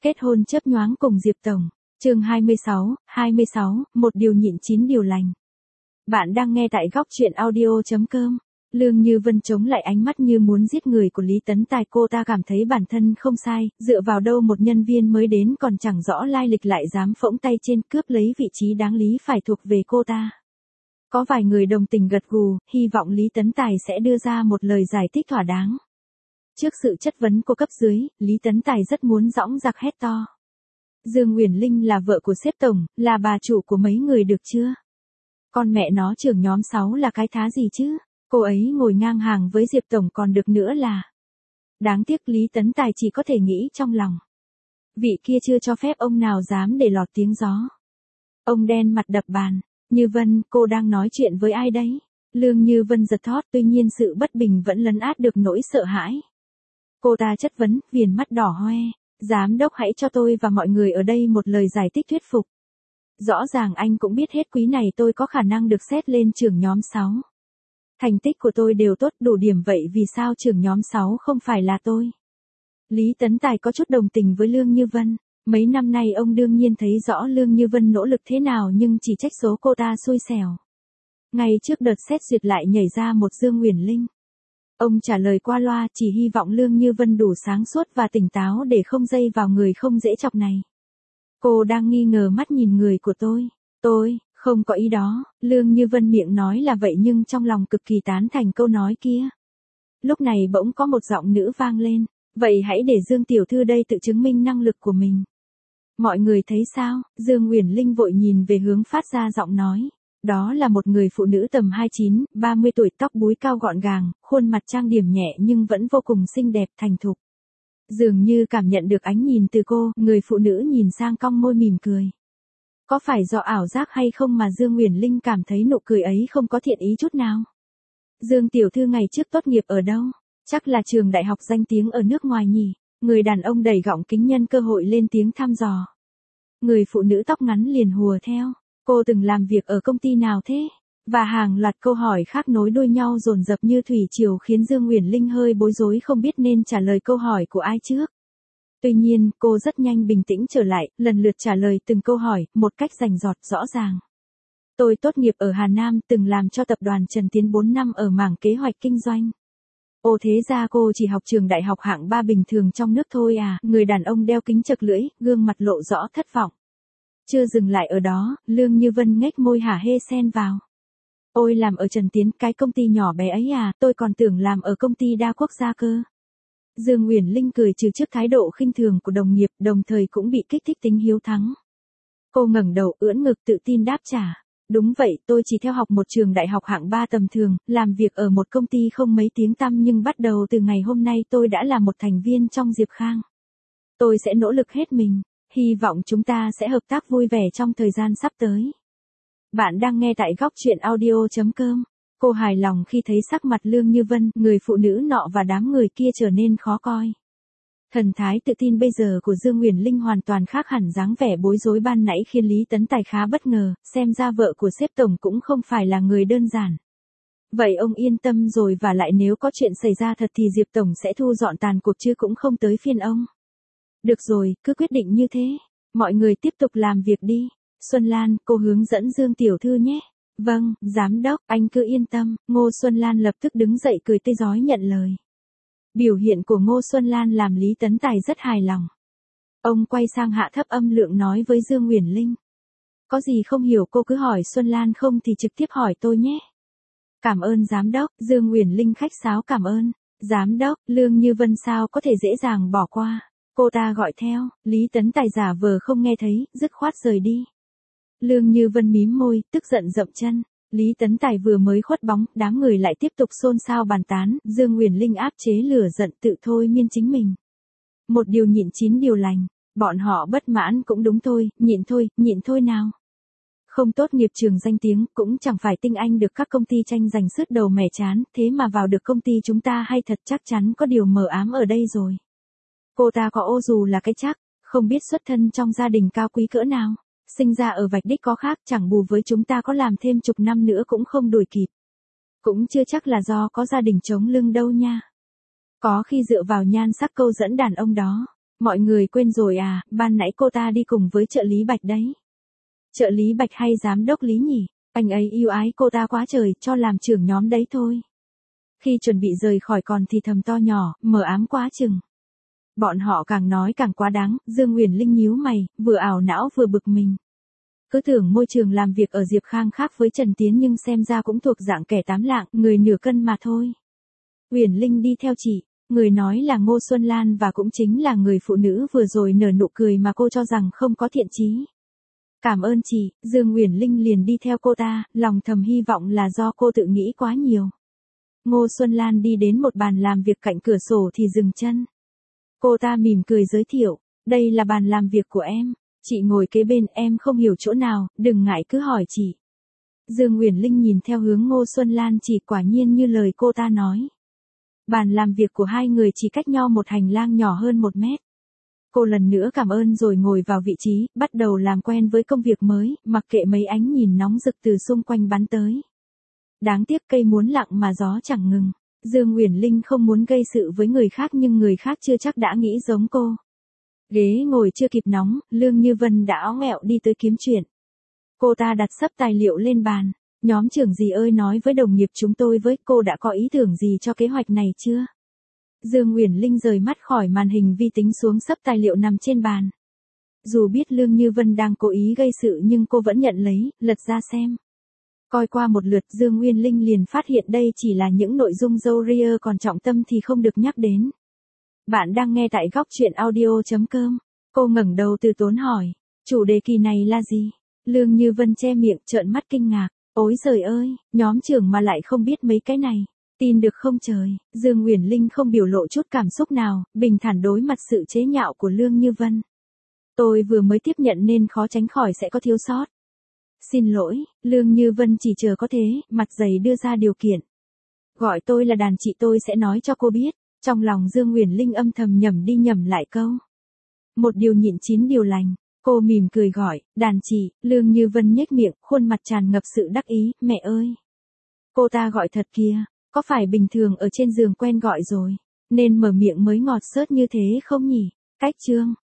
Kết hôn chớp nhoáng cùng Diệp Tổng. Chương 26, một điều nhịn chín điều lành. Bạn đang nghe tại góc truyện audio.com. Lương Như Vân chống lại ánh mắt như muốn giết người của Lý Tấn Tài, cô ta cảm thấy bản thân không sai, dựa vào đâu một nhân viên mới đến còn chẳng rõ lai lịch lại dám phỗng tay trên cướp lấy vị trí đáng lý phải thuộc về cô ta. Có vài người đồng tình gật gù, hy vọng Lý Tấn Tài sẽ đưa ra một lời giải thích thỏa đáng. Trước sự chất vấn của cấp dưới, Lý Tấn Tài rất muốn dõng dạc hét to. Dương Uyển Linh là vợ của sếp tổng, là bà chủ của mấy người được chưa? Con mẹ nó trưởng nhóm 6 là cái thá gì chứ? Cô ấy ngồi ngang hàng với Diệp Tổng còn được nữa là. Đáng tiếc Lý Tấn Tài chỉ có thể nghĩ trong lòng. Vị kia chưa cho phép ông nào dám để lọt tiếng gió. Ông đen mặt đập bàn. Như Vân, cô đang nói chuyện với ai đấy? Lương Như Vân giật thót, tuy nhiên sự bất bình vẫn lấn át được nỗi sợ hãi. Cô ta chất vấn, viền mắt đỏ hoe. Giám đốc hãy cho tôi và mọi người ở đây một lời giải thích thuyết phục. Rõ ràng anh cũng biết hết quý này tôi có khả năng được xét lên trưởng nhóm 6. Thành tích của tôi đều tốt đủ điểm, vậy vì sao trưởng nhóm 6 không phải là tôi? Lý Tấn Tài có chút đồng tình với Lương Như Vân. Mấy năm nay ông đương nhiên thấy rõ Lương Như Vân nỗ lực thế nào nhưng chỉ trách số cô ta xui xẻo. Ngay trước đợt xét duyệt lại nhảy ra một Dương Uyển Linh. Ông trả lời qua loa, chỉ hy vọng Lương Như Vân đủ sáng suốt và tỉnh táo để không dây vào người không dễ chọc này. Cô đang nghi ngờ mắt nhìn người của tôi. Tôi, không có ý đó, Lương Như Vân miệng nói là vậy nhưng trong lòng cực kỳ tán thành câu nói kia. Lúc này bỗng có một giọng nữ vang lên. Vậy hãy để Dương tiểu thư đây tự chứng minh năng lực của mình. Mọi người thấy sao? Dương Uyển Linh vội nhìn về hướng phát ra giọng nói. Đó là một người phụ nữ tầm 29, 30 tuổi, tóc búi cao gọn gàng, khuôn mặt trang điểm nhẹ nhưng vẫn vô cùng xinh đẹp thành thục. Dường như cảm nhận được ánh nhìn từ cô, người phụ nữ nhìn sang cong môi mỉm cười. Có phải do ảo giác hay không mà Dương Uyển Linh cảm thấy nụ cười ấy không có thiện ý chút nào? Dương tiểu thư ngày trước tốt nghiệp ở đâu? Chắc là trường đại học danh tiếng ở nước ngoài nhỉ? Người đàn ông đẩy gọng kính nhân cơ hội lên tiếng thăm dò. Người phụ nữ tóc ngắn liền hùa theo. Cô từng làm việc ở công ty nào thế? Và hàng loạt câu hỏi khác nối đuôi nhau dồn dập như thủy triều khiến Dương Uyển Linh hơi bối rối không biết nên trả lời câu hỏi của ai trước. Tuy nhiên, cô rất nhanh bình tĩnh trở lại, lần lượt trả lời từng câu hỏi, một cách rành rọt rõ ràng. Tôi tốt nghiệp ở Hà Nam, từng làm cho tập đoàn Trần Tiến 4 năm ở mảng kế hoạch kinh doanh. Ồ thế ra cô chỉ học trường đại học hạng 3 bình thường trong nước thôi à? Người đàn ông đeo kính chật lưỡi, gương mặt lộ rõ thất vọng. Chưa dừng lại ở đó, Lương Như Vân nhếch môi hả hê xen vào. Ôi làm ở Trần Tiến, cái công ty nhỏ bé ấy à, tôi còn tưởng làm ở công ty đa quốc gia cơ. Dương Uyển Linh cười trừ trước thái độ khinh thường của đồng nghiệp, đồng thời cũng bị kích thích tính hiếu thắng. Cô ngẩng đầu ưỡn ngực tự tin đáp trả. Đúng vậy, tôi chỉ theo học một trường đại học hạng 3 tầm thường, làm việc ở một công ty không mấy tiếng tăm nhưng bắt đầu từ ngày hôm nay tôi đã là một thành viên trong Diệp Khang. Tôi sẽ nỗ lực hết mình, hy vọng chúng ta sẽ hợp tác vui vẻ trong thời gian sắp tới. Bạn đang nghe tại góc truyện audio.com. Cô hài lòng khi thấy sắc mặt Lương Như Vân, người phụ nữ nọ và đám người kia trở nên khó coi. Thần thái tự tin bây giờ của Dương Uyển Linh hoàn toàn khác hẳn dáng vẻ bối rối ban nãy khiến Lý Tấn Tài khá bất ngờ, xem ra vợ của sếp tổng cũng không phải là người đơn giản. Vậy ông yên tâm rồi, và lại nếu có chuyện xảy ra thật thì Diệp tổng sẽ thu dọn tàn cuộc chứ cũng không tới phiên ông. Được rồi, cứ quyết định như thế. Mọi người tiếp tục làm việc đi. Xuân Lan, cô hướng dẫn Dương tiểu thư nhé. Vâng, giám đốc, anh cứ yên tâm. Ngô Xuân Lan lập tức đứng dậy cười tươi rói nhận lời. Biểu hiện của Ngô Xuân Lan làm Lý Tấn Tài rất hài lòng. Ông quay sang hạ thấp âm lượng nói với Dương Uyển Linh. Có gì không hiểu cô cứ hỏi Xuân Lan, không thì trực tiếp hỏi tôi nhé. Cảm ơn giám đốc. Dương Uyển Linh khách sáo cảm ơn. Giám đốc, Lương Như Vân sao có thể dễ dàng bỏ qua. Cô ta gọi theo, Lý Tấn Tài giả vờ không nghe thấy, dứt khoát rời đi. Lương Như Vân mím môi, tức giận dậm chân. Lý Tấn Tài vừa mới khuất bóng, đám người lại tiếp tục xôn xao bàn tán, Dương Uyển Linh áp chế lửa giận tự thôi miên chính mình. Một điều nhịn chín điều lành, bọn họ bất mãn cũng đúng thôi, nhịn thôi nào. Không tốt nghiệp trường danh tiếng, cũng chẳng phải tinh anh được các công ty tranh giành sứt đầu mẻ chán, thế mà vào được công ty chúng ta hay thật chắc chắn có điều mờ ám ở đây rồi. Cô ta có ô dù là cái chắc, không biết xuất thân trong gia đình cao quý cỡ nào. Sinh ra ở vạch đích có khác, chẳng bù với chúng ta có làm thêm chục năm nữa cũng không đuổi kịp. Cũng chưa chắc là do có gia đình chống lưng đâu nha. Có khi dựa vào nhan sắc câu dẫn đàn ông đó. Mọi người quên rồi à, ban nãy cô ta đi cùng với trợ lý Bạch đấy. Trợ lý Bạch hay giám đốc Lý nhỉ? Anh ấy yêu ái cô ta quá trời, cho làm trưởng nhóm đấy thôi. Khi chuẩn bị rời khỏi còn thì thầm to nhỏ, mờ ám quá chừng. Bọn họ càng nói càng quá đáng, Dương Uyển Linh nhíu mày, vừa ảo não vừa bực mình. Cứ tưởng môi trường làm việc ở Diệp Khang khác với Trần Tiến nhưng xem ra cũng thuộc dạng kẻ tám lạng, người nửa cân mà thôi. Uyển Linh đi theo chị, người nói là Ngô Xuân Lan và cũng chính là người phụ nữ vừa rồi nở nụ cười mà cô cho rằng không có thiện chí. Cảm ơn chị, Dương Uyển Linh liền đi theo cô ta, lòng thầm hy vọng là do cô tự nghĩ quá nhiều. Ngô Xuân Lan đi đến một bàn làm việc cạnh cửa sổ thì dừng chân. Cô ta mỉm cười giới thiệu, đây là bàn làm việc của em. Chị ngồi kế bên, em không hiểu chỗ nào, đừng ngại cứ hỏi chị. Dương Uyển Linh nhìn theo hướng Ngô Xuân Lan chỉ, quả nhiên như lời cô ta nói. Bàn làm việc của hai người chỉ cách nhau một hành lang nhỏ hơn 1 mét. Cô lần nữa cảm ơn rồi ngồi vào vị trí, bắt đầu làm quen với công việc mới, mặc kệ mấy ánh nhìn nóng rực từ xung quanh bắn tới. Đáng tiếc cây muốn lặng mà gió chẳng ngừng. Dương Uyển Linh không muốn gây sự với người khác nhưng người khác chưa chắc đã nghĩ giống cô. Ghế ngồi chưa kịp nóng, Lương Như Vân đã óng ẹo đi tới kiếm chuyện. Cô ta đặt sấp tài liệu lên bàn. Nhóm trưởng gì ơi, nói với đồng nghiệp chúng tôi với, cô đã có ý tưởng gì cho kế hoạch này chưa? Dương Uyển Linh rời mắt khỏi màn hình vi tính xuống sấp tài liệu nằm trên bàn. Dù biết Lương Như Vân đang cố ý gây sự nhưng cô vẫn nhận lấy, lật ra xem. Coi qua một lượt, Dương Uyển Linh liền phát hiện đây chỉ là những nội dung râu ria, còn trọng tâm thì không được nhắc đến. Bạn đang nghe tại góc truyện audio.com. Cô ngẩng đầu từ tốn hỏi, chủ đề kỳ này là gì? Lương Như Vân che miệng trợn mắt kinh ngạc, ôi giời ơi, nhóm trưởng mà lại không biết mấy cái này. Tin được không trời? Dương Uyển Linh không biểu lộ chút cảm xúc nào, bình thản đối mặt sự chế nhạo của Lương Như Vân. Tôi vừa mới tiếp nhận nên khó tránh khỏi sẽ có thiếu sót. Xin lỗi, Lương Như Vân chỉ chờ có thế, mặt dày đưa ra điều kiện. Gọi tôi là đàn chị, tôi sẽ nói cho cô biết. Trong lòng Dương Uyển Linh âm thầm nhẩm đi nhẩm lại câu. Một điều nhịn 9 điều lành. Cô mỉm cười gọi, đàn chị. Lương Như Vân nhếch miệng, khuôn mặt tràn ngập sự đắc ý, mẹ ơi. Cô ta gọi thật kìa, có phải bình thường ở trên giường quen gọi rồi, nên mở miệng mới ngọt xớt như thế không nhỉ? Cách chương.